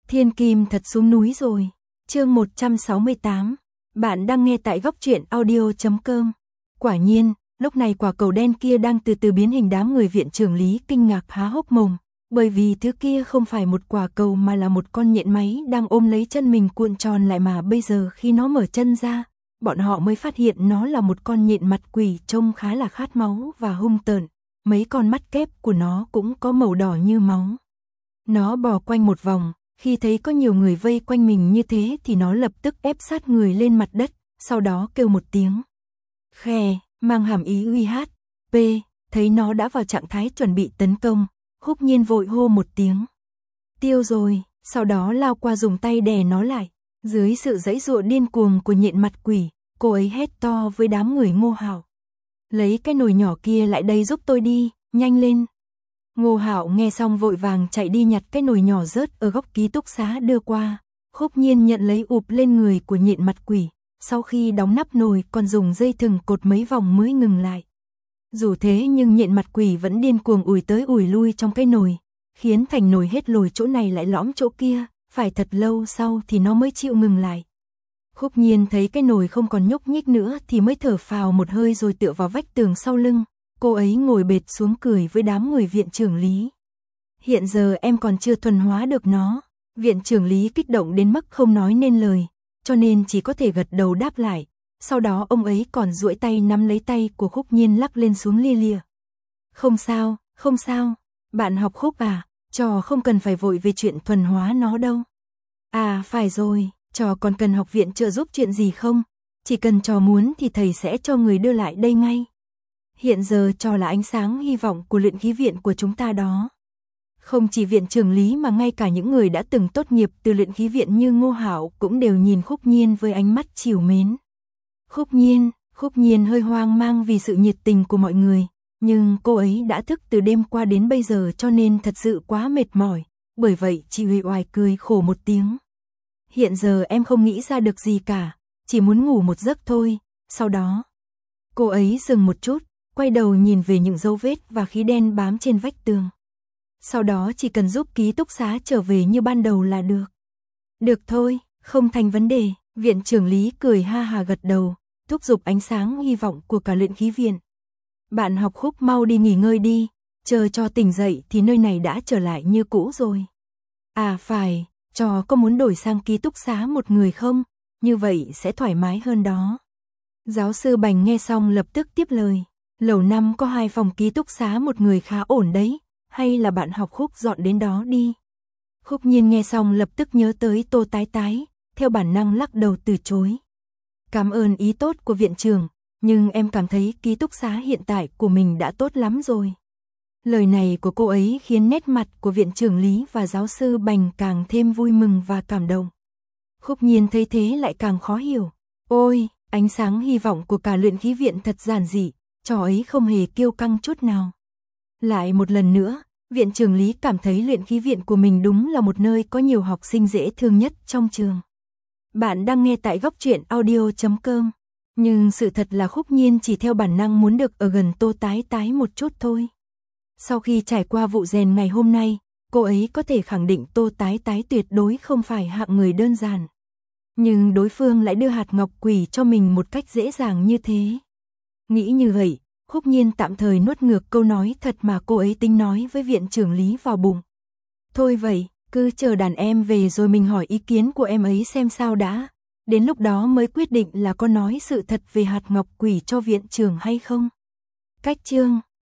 Thiên Kim thật xuống núi rồi. Chương 168. Bạn đang nghe tại góc truyện audio.com. Quả nhiên, lúc này quả cầu đen kia đang từ từ biến hình, đám người viện trưởng Lý kinh ngạc há hốc mồm, bởi vì thứ kia không phải một quả cầu mà là một con nhện máy đang ôm lấy chân mình cuộn tròn lại, mà bây giờ khi nó mở chân ra, bọn họ mới phát hiện nó là một con nhện mặt quỷ trông khá là khát máu và hung tợn, mấy con mắt kép của nó cũng có màu đỏ như máu. Nó bò quanh một vòng, khi thấy có nhiều người vây quanh mình như thế thì nó lập tức ép sát người lên mặt đất, sau đó kêu một tiếng khè, mang hàm ý uy hát. Thấy nó đã vào trạng thái chuẩn bị tấn công, Khúc Nhiên vội hô một tiếng tiêu rồi, sau đó lao qua dùng tay đè nó lại. Dưới sự giãy giụa điên cuồng của nhện mặt quỷ, cô ấy hét to với đám người Ngô Hạo: lấy cái nồi nhỏ kia lại đây giúp tôi đi, nhanh lên. Ngô Hạo nghe xong vội vàng chạy đi nhặt cái nồi nhỏ rớt ở góc ký túc xá đưa qua. Khúc Nhiên nhận lấy ụp lên người của nhện mặt quỷ, sau khi đóng nắp nồi còn dùng dây thừng cột mấy vòng mới ngừng lại. Dù thế nhưng nhện mặt quỷ vẫn điên cuồng ùi tới ùi lui trong cái nồi, khiến thành nồi hết lồi chỗ này lại lõm chỗ kia, phải thật lâu sau thì nó mới chịu ngừng lại. Khúc Nhiên thấy cái nồi không còn nhúc nhích nữa thì mới thở phào một hơi rồi tựa vào vách tường sau lưng. Cô ấy ngồi bệt xuống cười với đám người viện trưởng Lý. Hiện giờ em còn chưa thuần hóa được nó. Viện trưởng Lý kích động đến mức không nói nên lời, cho nên chỉ có thể gật đầu đáp lại. Sau đó ông ấy còn duỗi tay nắm lấy tay của Khúc Nhiên lắc lên xuống lia lịa. Không sao, không sao. Bạn học Khúc à, trò không cần phải vội về chuyện thuần hóa nó đâu. À phải rồi, trò còn cần học viện trợ giúp chuyện gì không? Chỉ cần trò muốn thì thầy sẽ cho người đưa lại đây ngay. Hiện giờ trò là ánh sáng hy vọng của luyện khí viện của chúng ta đó. Không chỉ viện trưởng Lý mà ngay cả những người đã từng tốt nghiệp từ luyện khí viện như Ngô Hạo cũng đều nhìn Khúc Nhiên với ánh mắt trìu mến. Khúc Nhiên hơi hoang mang vì sự nhiệt tình của mọi người, nhưng cô ấy đã thức từ đêm qua đến bây giờ cho nên thật sự quá mệt mỏi, bởi vậy chị uể oải cười khổ một tiếng. Hiện giờ em không nghĩ ra được gì cả, chỉ muốn ngủ một giấc thôi. Sau đó, cô ấy dừng một chút, quay đầu nhìn về những dấu vết và khí đen bám trên vách tường. Sau đó chỉ cần giúp ký túc xá trở về như ban đầu là được. Được thôi, không thành vấn đề. Viện trưởng Lý cười ha hà gật đầu, thúc giục ánh sáng hy vọng của cả luyện khí viện. Bạn học Khúc mau đi nghỉ ngơi đi, chờ cho tỉnh dậy thì nơi này đã trở lại như cũ rồi. À phải, trò có muốn đổi sang ký túc xá một người không? Như vậy sẽ thoải mái hơn đó. Giáo sư Bành nghe xong lập tức tiếp lời. Lầu 5 có 2 phòng ký túc xá một người khá ổn đấy, hay là bạn học Khúc dọn đến đó đi. Khúc Nhiên nghe xong lập tức nhớ tới Tô Tái Tái, theo bản năng lắc đầu từ chối. Cảm ơn ý tốt của viện trưởng, nhưng em cảm thấy ký túc xá hiện tại của mình đã tốt lắm rồi. Lời này của cô ấy khiến nét mặt của viện trưởng Lý và giáo sư Bành càng thêm vui mừng và cảm động. Khúc Nhiên thấy thế lại càng khó hiểu. Ôi, ánh sáng hy vọng của cả luyện khí viện thật giản dị, trò ấy không hề kiêu căng chút nào. Lại một lần nữa, viện trưởng Lý cảm thấy luyện khí viện của mình đúng là một nơi có nhiều học sinh dễ thương nhất trong trường. Bạn đang nghe tại góc truyện audio.com. Nhưng sự thật là Khúc Nhiên chỉ theo bản năng muốn được ở gần Tô Tái Tái một chút thôi. Sau khi trải qua vụ rèn ngày hôm nay, cô ấy có thể khẳng định Tô Tái Tái tuyệt đối không phải hạng người đơn giản. Nhưng đối phương lại đưa hạt ngọc quỷ cho mình một cách dễ dàng như thế. Nghĩ như vậy, Khúc Nhiên tạm thời nuốt ngược câu nói thật mà cô ấy tính nói với viện trưởng Lý vào bụng. Thôi vậy, cứ chờ đàn em về rồi mình hỏi ý kiến của em ấy xem sao đã. Đến lúc đó mới quyết định là có nói sự thật về hạt ngọc quỷ cho viện trưởng hay không. Cách chương